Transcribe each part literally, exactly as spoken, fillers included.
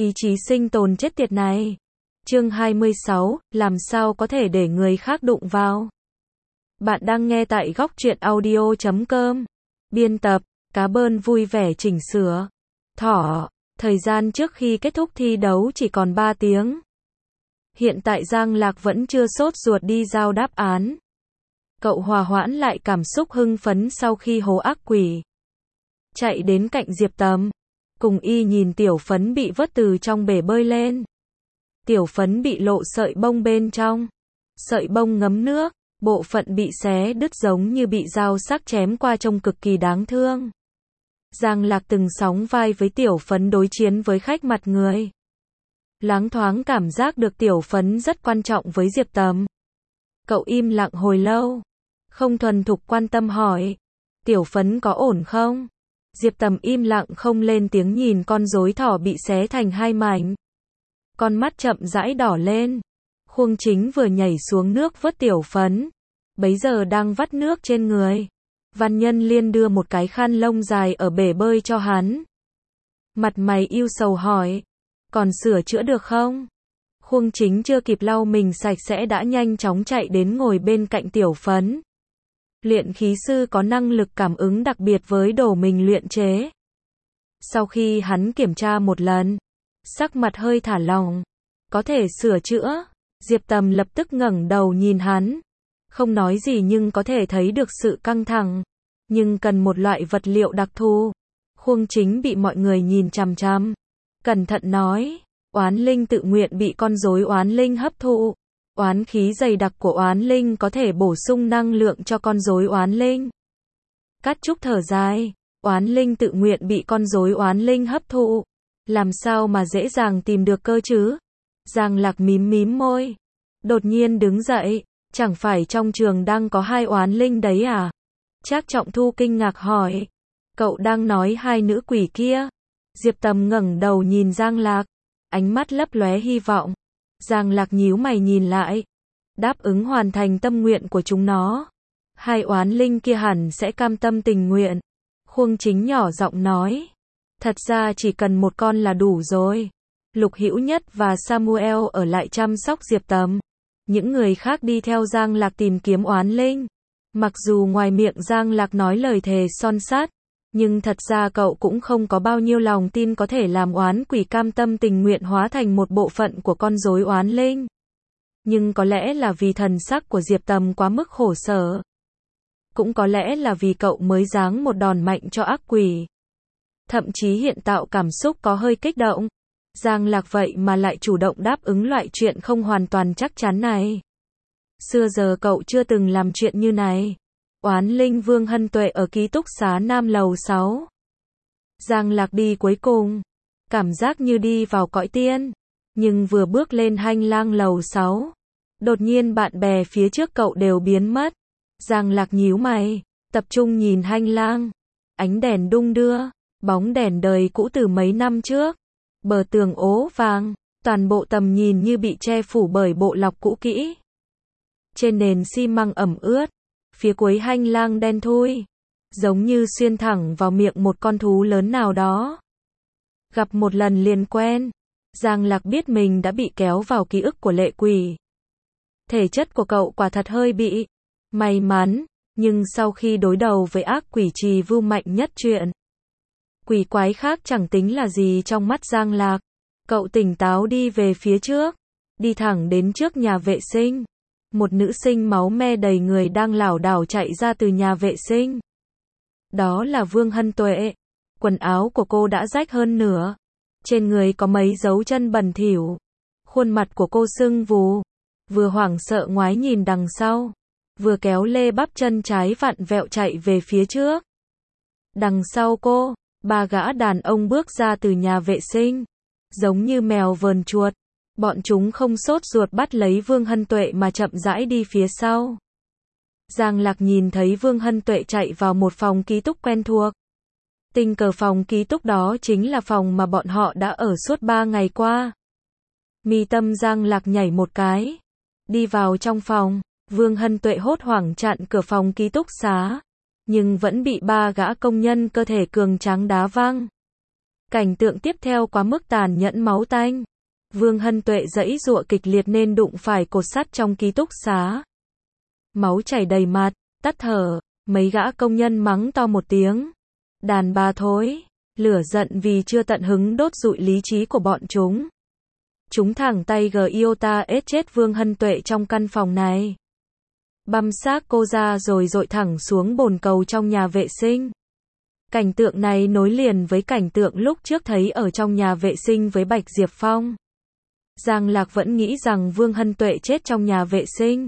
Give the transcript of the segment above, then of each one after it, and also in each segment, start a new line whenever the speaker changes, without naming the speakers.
Ý chí sinh tồn chết tiệt này. Chương hai mươi sáu, làm sao có thể để người khác đụng vào. Bạn đang nghe tại góc truyện audio chấm com. Biên tập, Cá Bơn vui vẻ chỉnh sửa. Thỏ, thời gian trước khi kết thúc thi đấu chỉ còn ba tiếng. Hiện tại Giang Lạc vẫn chưa sốt ruột đi giao đáp án. Cậu hòa hoãn lại cảm xúc hưng phấn sau khi hố ác quỷ. Chạy đến cạnh Diệp Tầm. Cùng y nhìn Tiểu Phấn bị vớt từ trong bể bơi lên. Tiểu Phấn bị lộ sợi bông bên trong. Sợi bông ngấm nước, bộ phận bị xé đứt giống như bị dao sắc chém qua trông cực kỳ đáng thương. Giang Lạc từng sóng vai với Tiểu Phấn đối chiến với khách mặt người. Loáng thoáng cảm giác được Tiểu Phấn rất quan trọng với Diệp Tầm. Cậu im lặng hồi lâu, không thuần thục quan tâm hỏi, Tiểu Phấn có ổn không? Diệp Tầm im lặng không lên tiếng nhìn con rối thỏ bị xé thành hai mảnh. Con mắt chậm rãi đỏ lên. Khuông Chính vừa nhảy xuống nước vớt Tiểu Phấn, bấy giờ đang vắt nước trên người. Văn Nhân Liên đưa một cái khăn lông dài ở bể bơi cho hắn. Mặt mày ưu sầu hỏi, còn sửa chữa được không? Khuông Chính chưa kịp lau mình sạch sẽ đã nhanh chóng chạy đến ngồi bên cạnh Tiểu Phấn. Luyện khí sư có năng lực cảm ứng đặc biệt với đồ mình luyện chế. Sau khi hắn kiểm tra một lần, sắc mặt hơi thả lỏng, có thể sửa chữa. Diệp Tầm lập tức ngẩng đầu nhìn hắn, không nói gì nhưng có thể thấy được sự căng thẳng, nhưng cần một loại vật liệu đặc thù. Khuông Chính bị mọi người nhìn chằm chằm, cẩn thận nói, oán linh tự nguyện bị con rối oán linh hấp thụ. Oán khí dày đặc của oán linh có thể bổ sung năng lượng cho con rối oán linh. Cát Trúc thở dài, oán linh tự nguyện bị con rối oán linh hấp thụ, làm sao mà dễ dàng tìm được cơ chứ? Giang Lạc mím mím môi, đột nhiên đứng dậy, chẳng phải trong trường đang có hai oán linh đấy à? Trác Trọng Thu kinh ngạc hỏi, cậu đang nói hai nữ quỷ kia? Diệp Tầm ngẩng đầu nhìn Giang Lạc, ánh mắt lấp lóe hy vọng. Giang Lạc nhíu mày nhìn lại, đáp ứng hoàn thành tâm nguyện của chúng nó. Hai oán linh kia hẳn sẽ cam tâm tình nguyện. Khuông Chính nhỏ giọng nói, thật ra chỉ cần một con là đủ rồi. Lục Hữu Nhất và Samuel ở lại chăm sóc Diệp Tầm. Những người khác đi theo Giang Lạc tìm kiếm oán linh. Mặc dù ngoài miệng Giang Lạc nói lời thề son sắt, nhưng thật ra cậu cũng không có bao nhiêu lòng tin có thể làm oán quỷ cam tâm tình nguyện hóa thành một bộ phận của con rối oán linh. Nhưng có lẽ là vì thần sắc của Diệp Tầm quá mức khổ sở. Cũng có lẽ là vì cậu mới giáng một đòn mạnh cho ác quỷ. Thậm chí hiện tạo cảm xúc có hơi kích động. Giang Lạc vậy mà lại chủ động đáp ứng loại chuyện không hoàn toàn chắc chắn này. Xưa giờ cậu chưa từng làm chuyện như này. Oán linh Vương Hân Tuệ ở ký túc xá Nam lầu sáu. Giang Lạc đi cuối cùng, cảm giác như đi vào cõi tiên, nhưng vừa bước lên hành lang lầu sáu, đột nhiên bạn bè phía trước cậu đều biến mất. Giang Lạc nhíu mày, tập trung nhìn hành lang, ánh đèn đung đưa, bóng đèn đời cũ từ mấy năm trước, bờ tường ố vàng, toàn bộ tầm nhìn như bị che phủ bởi bộ lọc cũ kỹ. Trên nền xi măng ẩm ướt, phía cuối hành lang đen thui, giống như xuyên thẳng vào miệng một con thú lớn nào đó. Gặp một lần liền quen, Giang Lạc biết mình đã bị kéo vào ký ức của lệ quỷ. Thể chất của cậu quả thật hơi bị may mắn, nhưng sau khi đối đầu với ác quỷ trì vưu mạnh nhất chuyện, quỷ quái khác chẳng tính là gì trong mắt Giang Lạc. Cậu tỉnh táo đi về phía trước, đi thẳng đến trước nhà vệ sinh. Một nữ sinh máu me đầy người đang lảo đảo chạy ra từ nhà vệ sinh. Đó là Vương Hân Tuệ. Quần áo của cô đã rách hơn nửa. Trên người có mấy dấu chân bẩn thỉu. Khuôn mặt của cô sưng vù. Vừa hoảng sợ ngoái nhìn đằng sau, vừa kéo lê bắp chân trái vặn vẹo chạy về phía trước. Đằng sau cô, ba gã đàn ông bước ra từ nhà vệ sinh, giống như mèo vờn chuột. Bọn chúng không sốt ruột bắt lấy Vương Hân Tuệ mà chậm rãi đi phía sau. Giang Lạc nhìn thấy Vương Hân Tuệ chạy vào một phòng ký túc quen thuộc. Tình cờ phòng ký túc đó chính là phòng mà bọn họ đã ở suốt ba ngày qua. Mi tâm Giang Lạc nhảy một cái. Đi vào trong phòng, Vương Hân Tuệ hốt hoảng chặn cửa phòng ký túc xá, nhưng vẫn bị ba gã công nhân cơ thể cường tráng đá văng. Cảnh tượng tiếp theo quá mức tàn nhẫn máu tanh. Vương Hân Tuệ giãy giụa kịch liệt nên đụng phải cột sắt trong ký túc xá. Máu chảy đầy mặt, tắt thở, mấy gã công nhân mắng to một tiếng. Đàn bà thối, lửa giận vì chưa tận hứng đốt rụi lý trí của bọn chúng. Chúng thẳng tay gờ iota ết chết Vương Hân Tuệ trong căn phòng này. Băm xác cô ra rồi dội thẳng xuống bồn cầu trong nhà vệ sinh. Cảnh tượng này nối liền với cảnh tượng lúc trước thấy ở trong nhà vệ sinh với Bạch Diệp Phong. Giang Lạc vẫn nghĩ rằng Vương Hân Tuệ chết trong nhà vệ sinh.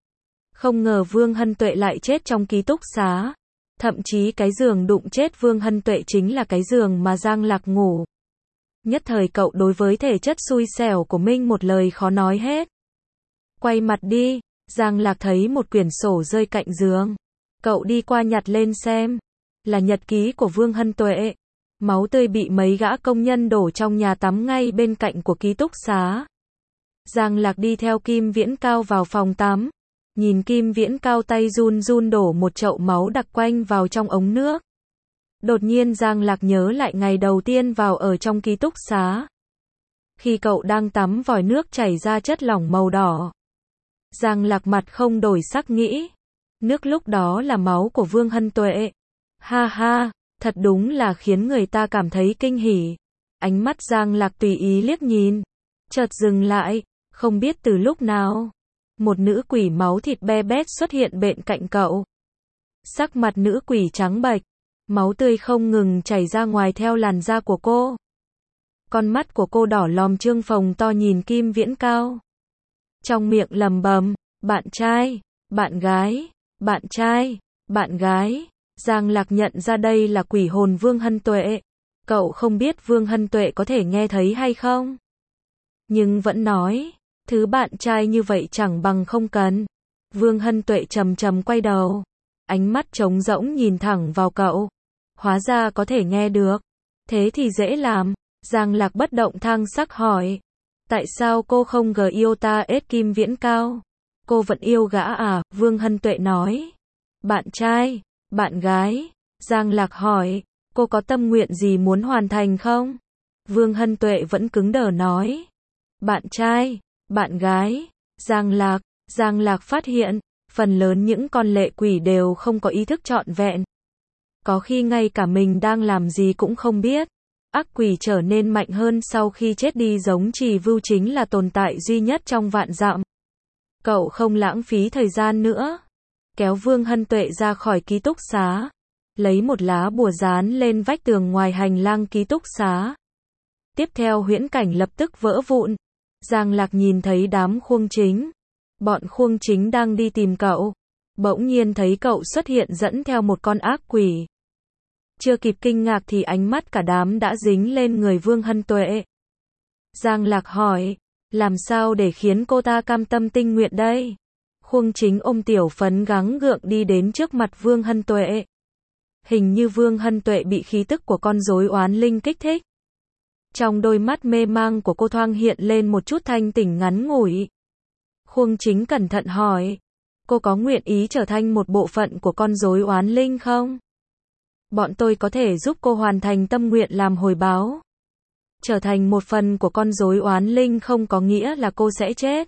Không ngờ Vương Hân Tuệ lại chết trong ký túc xá. Thậm chí cái giường đụng chết Vương Hân Tuệ chính là cái giường mà Giang Lạc ngủ. Nhất thời cậu đối với thể chất xui xẻo của mình một lời khó nói hết. Quay mặt đi, Giang Lạc thấy một quyển sổ rơi cạnh giường. Cậu đi qua nhặt lên xem. Là nhật ký của Vương Hân Tuệ. Máu tươi bị mấy gã công nhân đổ trong nhà tắm ngay bên cạnh của ký túc xá. Giang Lạc đi theo Kim Viễn Cao vào phòng tắm. Nhìn Kim Viễn Cao tay run run đổ một chậu máu đặc quanh vào trong ống nước. Đột nhiên Giang Lạc nhớ lại ngày đầu tiên vào ở trong ký túc xá. Khi cậu đang tắm vòi nước chảy ra chất lỏng màu đỏ. Giang Lạc mặt không đổi sắc nghĩ. Nước lúc đó là máu của Vương Hân Tuệ. Ha ha, thật đúng là khiến người ta cảm thấy kinh hỉ. Ánh mắt Giang Lạc tùy ý liếc nhìn. Chợt dừng lại, không biết từ lúc nào. Một nữ quỷ máu thịt be bét xuất hiện bên cạnh cậu. Sắc mặt nữ quỷ trắng bệch. Máu tươi không ngừng chảy ra ngoài theo làn da của cô. Con mắt của cô đỏ lòm trương phồng to nhìn Kim Viễn Cao. Trong miệng lầm bầm, bạn trai, bạn gái, bạn trai, bạn gái. Giang Lạc nhận ra đây là quỷ hồn Vương Hân Tuệ. Cậu không biết Vương Hân Tuệ có thể nghe thấy hay không. Nhưng vẫn nói, thứ bạn trai như vậy chẳng bằng không cần. Vương Hân Tuệ trầm trầm quay đầu. Ánh mắt trống rỗng nhìn thẳng vào cậu. Hóa ra có thể nghe được. Thế thì dễ làm. Giang Lạc bất động thang sắc hỏi. Tại sao cô không gờ iota ết Kim Viễn Cao? Cô vẫn yêu gã à? Vương Hân Tuệ nói. Bạn trai, bạn gái. Giang Lạc hỏi. Cô có tâm nguyện gì muốn hoàn thành không? Vương Hân Tuệ vẫn cứng đờ nói. Bạn trai, bạn gái. Giang Lạc, Giang Lạc phát hiện. Phần lớn những con lệ quỷ đều không có ý thức trọn vẹn. Có khi ngay cả mình đang làm gì cũng không biết. Ác quỷ trở nên mạnh hơn sau khi chết đi giống Trì Vưu chính là tồn tại duy nhất trong vạn dặm. Cậu không lãng phí thời gian nữa. Kéo Vương Hân Tuệ ra khỏi ký túc xá. Lấy một lá bùa dán lên vách tường ngoài hành lang ký túc xá. Tiếp theo huyễn cảnh lập tức vỡ vụn. Giang Lạc nhìn thấy đám khuông chính. Bọn khuông chính đang đi tìm cậu. Bỗng nhiên thấy cậu xuất hiện dẫn theo một con ác quỷ. Chưa kịp kinh ngạc thì ánh mắt cả đám đã dính lên người Vương Hân Tuệ. Giang Lạc hỏi, làm sao để khiến cô ta cam tâm tình nguyện đây? Khuông chính ôm tiểu phấn gắng gượng đi đến trước mặt Vương Hân Tuệ. Hình như Vương Hân Tuệ bị khí tức của con rối oán linh kích thích. Trong đôi mắt mê mang của cô thoáng hiện lên một chút thanh tỉnh ngắn ngủi. Khuông chính cẩn thận hỏi, cô có nguyện ý trở thành một bộ phận của con rối oán linh không? Bọn tôi có thể giúp cô hoàn thành tâm nguyện làm hồi báo. Trở thành một phần của con rối oán linh không có nghĩa là cô sẽ chết.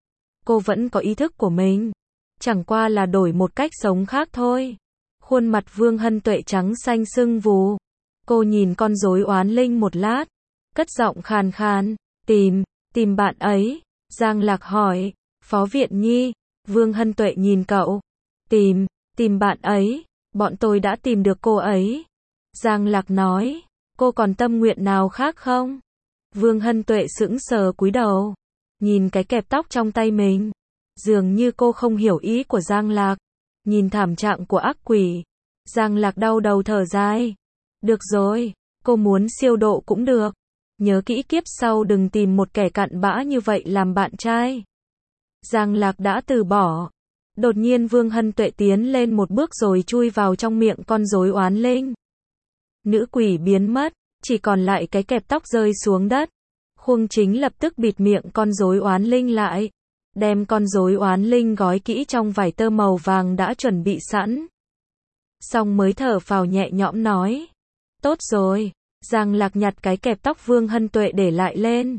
Cô vẫn có ý thức của mình. Chẳng qua là đổi một cách sống khác thôi. Khuôn mặt Vương Hân Tuệ trắng xanh sưng vù. Cô nhìn con rối oán linh một lát. Cất giọng khàn khàn. Tìm, tìm bạn ấy. Giang Lạc hỏi. Phó Viện Nhi. Vương Hân Tuệ nhìn cậu. Tìm, tìm bạn ấy. Bọn tôi đã tìm được cô ấy. Giang Lạc nói. Cô còn tâm nguyện nào khác không? Vương Hân Tuệ sững sờ cúi đầu. Nhìn cái kẹp tóc trong tay mình. Dường như cô không hiểu ý của Giang Lạc. Nhìn thảm trạng của ác quỷ. Giang Lạc đau đầu thở dài. Được rồi. Cô muốn siêu độ cũng được. Nhớ kỹ kiếp sau đừng tìm một kẻ cặn bã như vậy làm bạn trai. Giang Lạc đã từ bỏ. Đột nhiên Vương Hân Tuệ tiến lên một bước rồi chui vào trong miệng con rối oán linh. Nữ quỷ biến mất, chỉ còn lại cái kẹp tóc rơi xuống đất. Khuông chính lập tức bịt miệng con rối oán linh lại. Đem con rối oán linh gói kỹ trong vải tơ màu vàng đã chuẩn bị sẵn. Xong mới thở phào nhẹ nhõm nói. Tốt rồi, Giang Lạc nhặt cái kẹp tóc Vương Hân Tuệ để lại lên.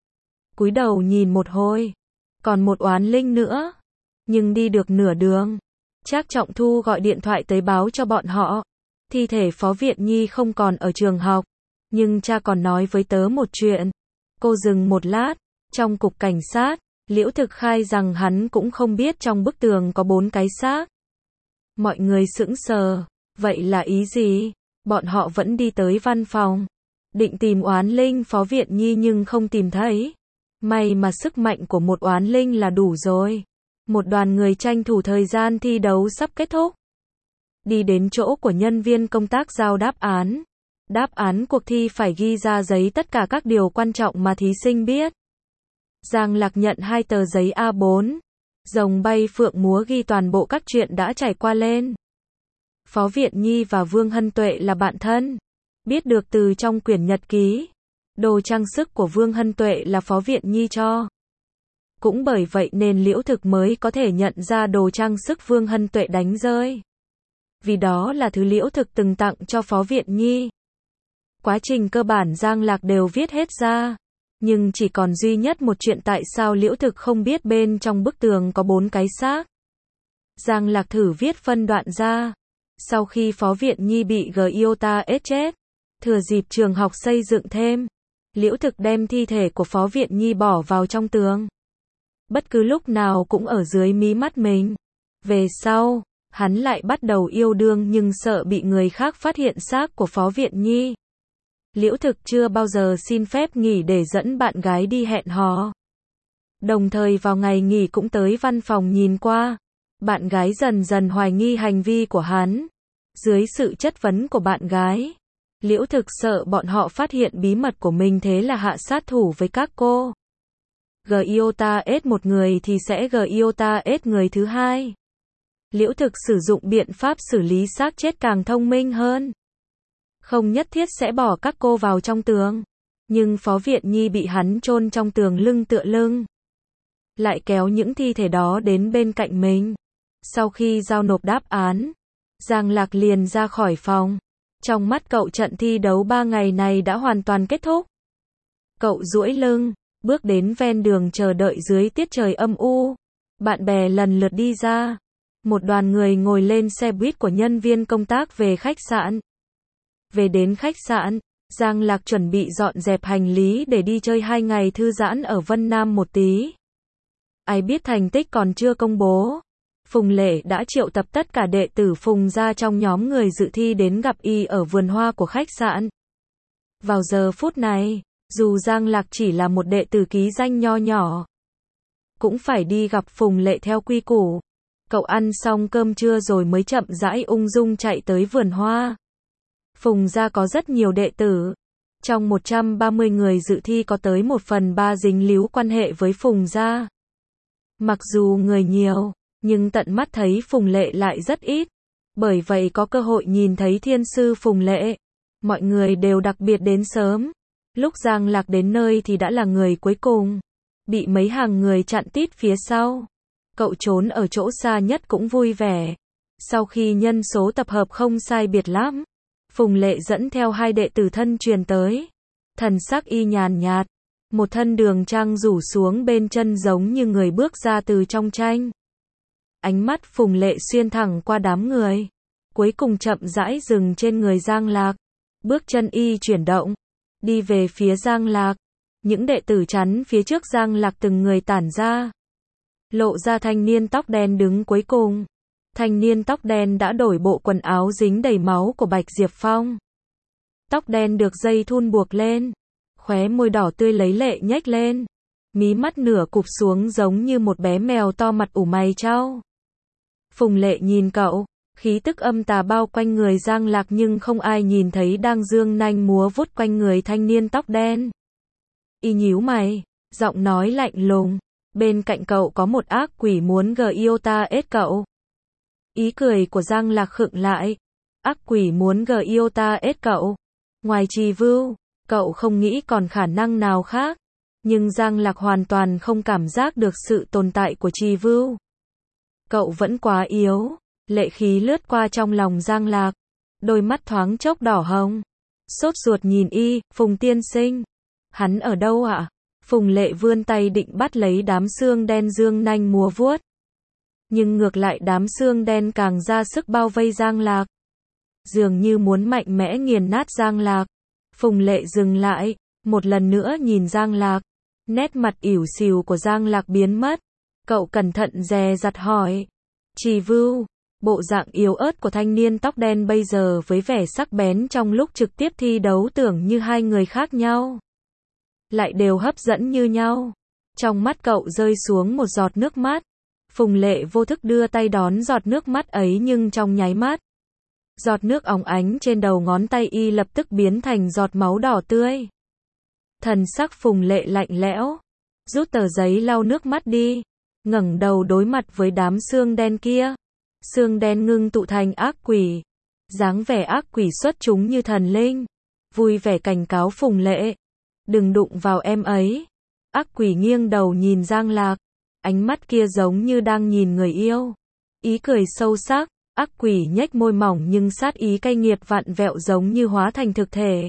Cúi đầu nhìn một hồi. Còn một oán linh nữa. Nhưng đi được nửa đường. Trác Trọng Thu gọi điện thoại tới báo cho bọn họ. Thi thể Phó Viện Nhi không còn ở trường học. Nhưng cha còn nói với tớ một chuyện. Cô dừng một lát. Trong cục cảnh sát, Liễu Thực khai rằng hắn cũng không biết trong bức tường có bốn cái xác. Mọi người sững sờ. Vậy là ý gì? Bọn họ vẫn đi tới văn phòng. Định tìm oán linh Phó Viện Nhi nhưng không tìm thấy. May mà sức mạnh của một oán linh là đủ rồi. Một đoàn người tranh thủ thời gian thi đấu sắp kết thúc. Đi đến chỗ của nhân viên công tác giao đáp án. Đáp án cuộc thi phải ghi ra giấy tất cả các điều quan trọng mà thí sinh biết. Giang Lạc nhận hai tờ giấy A bốn. Rồng bay phượng múa ghi toàn bộ các chuyện đã trải qua lên. Phó Viện Nhi và Vương Hân Tuệ là bạn thân. Biết được từ trong quyển nhật ký. Đồ trang sức của Vương Hân Tuệ là Phó Viện Nhi cho. Cũng bởi vậy nên Liễu Thực mới có thể nhận ra đồ trang sức Vương Hân Tuệ đánh rơi. Vì đó là thứ Liễu Thực từng tặng cho Phó Viện Nhi. Quá trình cơ bản Giang Lạc đều viết hết ra. Nhưng chỉ còn duy nhất một chuyện tại sao Liễu Thực không biết bên trong bức tường có bốn cái xác. Giang Lạc thử viết phân đoạn ra. Sau khi Phó Viện Nhi bị Giota S chết, thừa dịp trường học xây dựng thêm, Liễu Thực đem thi thể của Phó Viện Nhi bỏ vào trong tường. Bất cứ lúc nào cũng ở dưới mí mắt mình. Về sau, hắn lại bắt đầu yêu đương nhưng sợ bị người khác phát hiện xác của Phó Viện Nhi. Liễu Thực chưa bao giờ xin phép nghỉ để dẫn bạn gái đi hẹn hò. Đồng thời vào ngày nghỉ cũng tới văn phòng nhìn qua. Bạn gái dần dần hoài nghi hành vi của hắn. Dưới sự chất vấn của bạn gái, Liễu Thực sợ bọn họ phát hiện bí mật của mình thế là hạ sát thủ với các cô. Giota S một người thì sẽ Giota S người thứ hai. Liễu Thực sử dụng biện pháp xử lý xác chết càng thông minh hơn. Không nhất thiết sẽ bỏ các cô vào trong tường. Nhưng Phó Viện Nhi bị hắn chôn trong tường lưng tựa lưng. Lại kéo những thi thể đó đến bên cạnh mình. Sau khi giao nộp đáp án, Giang Lạc liền ra khỏi phòng. Trong mắt cậu trận thi đấu ba ngày này đã hoàn toàn kết thúc. Cậu duỗi lưng, bước đến ven đường chờ đợi dưới tiết trời âm u. Bạn bè lần lượt đi ra. Một đoàn người ngồi lên xe buýt của nhân viên công tác về khách sạn. Về đến khách sạn, Giang Lạc chuẩn bị dọn dẹp hành lý để đi chơi hai ngày thư giãn ở Vân Nam một tí. Ai biết thành tích còn chưa công bố. Phùng Lệ đã triệu tập tất cả đệ tử Phùng gia trong nhóm người dự thi đến gặp y ở vườn hoa của khách sạn. Vào giờ phút này, dù Giang Lạc chỉ là một đệ tử ký danh nho nhỏ, cũng phải đi gặp Phùng Lệ theo quy củ. Cậu ăn xong cơm trưa rồi mới chậm rãi ung dung chạy tới vườn hoa. Phùng gia có rất nhiều đệ tử. Trong một trăm ba mươi người dự thi có tới một phần ba dính líu quan hệ với Phùng gia. Mặc dù người nhiều, nhưng tận mắt thấy Phùng Lệ lại rất ít. Bởi vậy có cơ hội nhìn thấy thiên sư Phùng Lệ. Mọi người đều đặc biệt đến sớm. Lúc Giang Lạc đến nơi thì đã là người cuối cùng. Bị mấy hàng người chặn tít phía sau. Cậu trốn ở chỗ xa nhất cũng vui vẻ. Sau khi nhân số tập hợp không sai biệt lắm, Phùng Lệ dẫn theo hai đệ tử thân truyền tới. Thần sắc y nhàn nhạt. Một thân đường trang rủ xuống bên chân giống như người bước ra từ trong tranh. Ánh mắt Phùng Lệ xuyên thẳng qua đám người. Cuối cùng chậm rãi dừng trên người Giang Lạc. Bước chân y chuyển động. Đi về phía Giang Lạc. Những đệ tử chắn phía trước Giang Lạc từng người tản ra. Lộ ra thanh niên tóc đen đứng cuối cùng. Thanh niên tóc đen đã đổi bộ quần áo dính đầy máu của Bạch Diệp Phong. Tóc đen được dây thun buộc lên. Khóe môi đỏ tươi lấy lệ nhếch lên. Mí mắt nửa cụp xuống giống như một bé mèo to mặt ủ mày trao. Phùng Lệ nhìn cậu. Khí tức âm tà bao quanh người Giang Lạc nhưng không ai nhìn thấy đang dương nanh múa vuốt quanh người thanh niên tóc đen. Y nhíu mày. Giọng nói lạnh lùng. Bên cạnh cậu có một ác quỷ muốn Giota S cậu. Ý cười của Giang Lạc khựng lại. Ác quỷ muốn Giota S cậu. Ngoài Trì Vưu, cậu không nghĩ còn khả năng nào khác. Nhưng Giang Lạc hoàn toàn không cảm giác được sự tồn tại của Trì Vưu. Cậu vẫn quá yếu. Lệ khí lướt qua trong lòng Giang Lạc. Đôi mắt thoáng chốc đỏ hồng. Sốt ruột nhìn y, Phùng tiên sinh. Hắn ở đâu ạ? Phùng Lệ vươn tay định bắt lấy đám xương đen dương nanh múa vuốt. Nhưng ngược lại đám xương đen càng ra sức bao vây Giang Lạc. Dường như muốn mạnh mẽ nghiền nát Giang Lạc. Phùng Lệ dừng lại, một lần nữa nhìn Giang Lạc. Nét mặt ỉu xìu của Giang Lạc biến mất. Cậu cẩn thận dè dặt hỏi. Trì Vưu, bộ dạng yếu ớt của thanh niên tóc đen bây giờ với vẻ sắc bén trong lúc trực tiếp thi đấu tưởng như hai người khác nhau. Lại đều hấp dẫn như nhau. Trong mắt cậu rơi xuống một giọt nước mắt. Phùng Lệ vô thức đưa tay đón giọt nước mắt ấy nhưng trong nháy mắt. Giọt nước óng ánh trên đầu ngón tay y lập tức biến thành giọt máu đỏ tươi. Thần sắc Phùng Lệ lạnh lẽo. Rút tờ giấy lau nước mắt đi. Ngẩng đầu đối mặt với đám xương đen kia. Xương đen ngưng tụ thành ác quỷ. Dáng vẻ ác quỷ xuất chúng như thần linh. Vui vẻ cảnh cáo Phùng Lệ. Đừng đụng vào em ấy. Ác quỷ nghiêng đầu nhìn Giang Lạc. Ánh mắt kia giống như đang nhìn người yêu. Ý cười sâu sắc. Ác quỷ nhếch môi mỏng nhưng sát ý cay nghiệt vặn vẹo giống như hóa thành thực thể.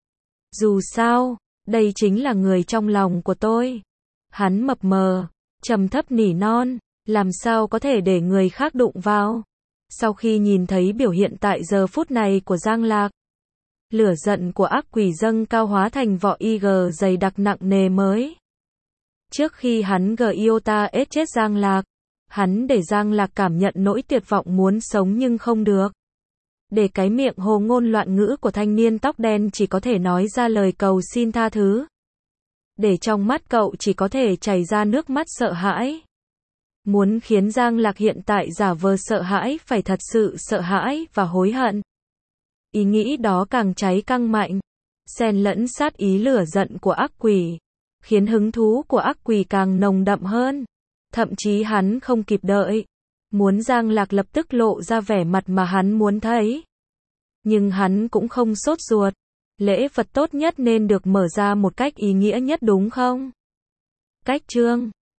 Dù sao, đây chính là người trong lòng của tôi. Hắn mập mờ, trầm thấp nỉ non, làm sao có thể để người khác đụng vào. Sau khi nhìn thấy biểu hiện tại giờ phút này của Giang Lạc, lửa giận của ác quỷ dâng cao hóa thành vỏ y gờ dày đặc nặng nề mới. Trước khi hắn gờ iota ết chết Giang Lạc, hắn để Giang Lạc cảm nhận nỗi tuyệt vọng muốn sống nhưng không được. Để cái miệng hồ ngôn loạn ngữ của thanh niên tóc đen chỉ có thể nói ra lời cầu xin tha thứ. Để trong mắt cậu chỉ có thể chảy ra nước mắt sợ hãi. Muốn khiến Giang Lạc hiện tại giả vờ sợ hãi phải thật sự sợ hãi và hối hận. Ý nghĩ đó càng cháy căng mạnh, xen lẫn sát ý lửa giận của ác quỷ, khiến hứng thú của ác quỷ càng nồng đậm hơn. Thậm chí hắn không kịp đợi, muốn Giang Lạc lập tức lộ ra vẻ mặt mà hắn muốn thấy. Nhưng hắn cũng không sốt ruột. Lễ vật tốt nhất nên được mở ra một cách ý nghĩa nhất đúng không? Cách chương